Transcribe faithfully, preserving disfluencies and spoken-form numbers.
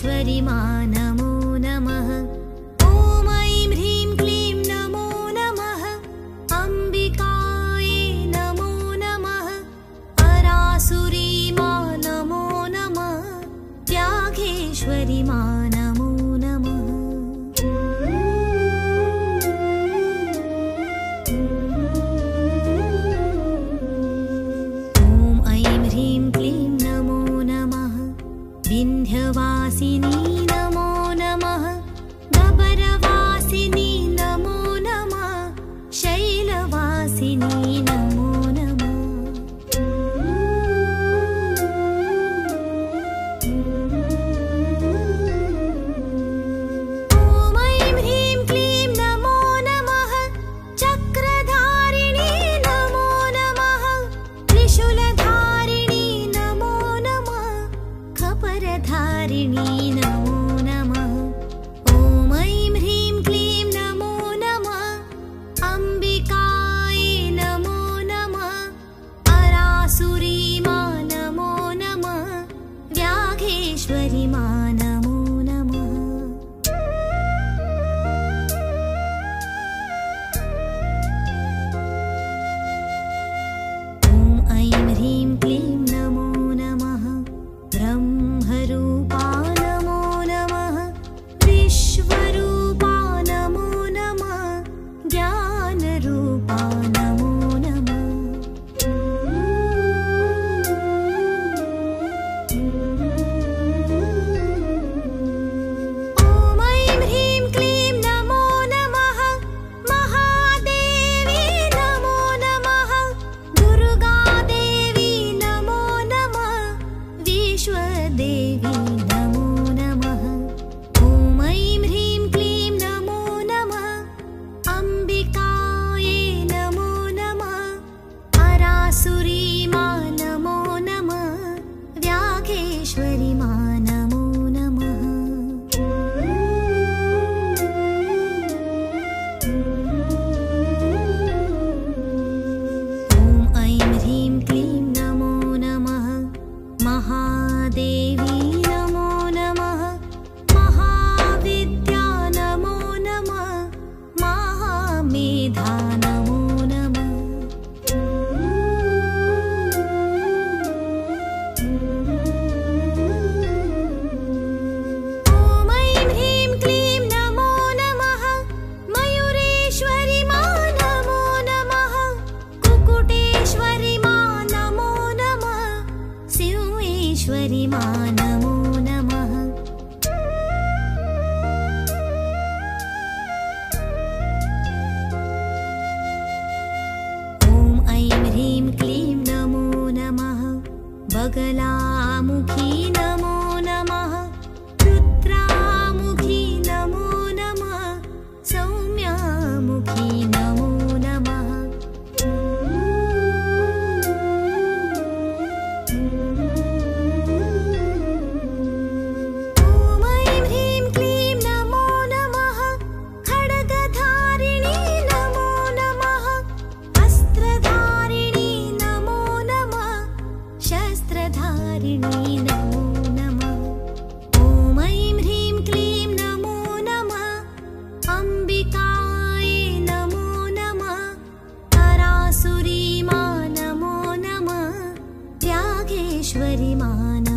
व्याघेश्वरि मा नमो नमः। ॐ ऐं ह्रीं क्लीं नमो नमः। अम्बिकायै नमो नमः। परासुरी मा नमो नमः। व्याघेश्वरि मा नमो नमः। विन्ध्यवासिनी नमो नमः। गबरवासिनी नमो नमः। शैलवासिनी नमो नमः। ॐ ऐं ह्रीं क्लीं नमो नमः। चक्रधारिणी नमो नमः। त्रिशूलधारिणी नमो नमः। खपरधारिणी नमो नमः। ॐ ऐं ह्रीं क्लीं नमो नमः। अम्बिकायै नमो नमः। परासुरी मा नमो नमः। व्याघेश्वरि मा नमो नमः। ॐ ऐं ह्रीं क्लीं नमो नमः। ब्रह्मरूपा नमो नमः। विश्वरूपा नमो नमः। ज्ञानरूपा नमो नमः। ॐ ऐं ह्रीं क्लीं नमो नमः। महादेवी नमो नमः। दुर्गादेवी नमो नमः। विश्वदेवी नमो नमः। ॐ ऐं ह्रीं क्लीं नमो नमः। अम्बिकायै नमो नमः। परासुरी मा नमो नमः। व्याघेश्वरि मा नमो नमः। ॐ ऐं ह्रीं क्लीं नमो नमः। महादेवी नमो नमः। महाविद्या नमो नमः। महामेधा नमो नमः। ॐ ऐं ह्रीं क्लीं नमो नमः। मयूरेश्वरि मा नमो नमः। कुक्कुटेश्वरि मा नमो नमः। सिंहेश्वरि मा नमो नमः। ॐ ऐं ह्रीं क्लीं नमो नमः। बगलामुखी नमो नमः। रुद्रामुखी नमो नमः। सौम्यामुखी नमो नमः। ॐ ऐं ह्रीं क्लीं नमो नमः। खड्गधारिणी नमो नमः। अस्त्रधारिणी नमो नमः। शस्त्रधारिणी नमो नमः। ॐ ऐं ह्रीं क्लीं नमो नमः। अम्बिकायै नमो नमः। परासुरी मा नमो नमः। व्याघेश्वरि मा नमः।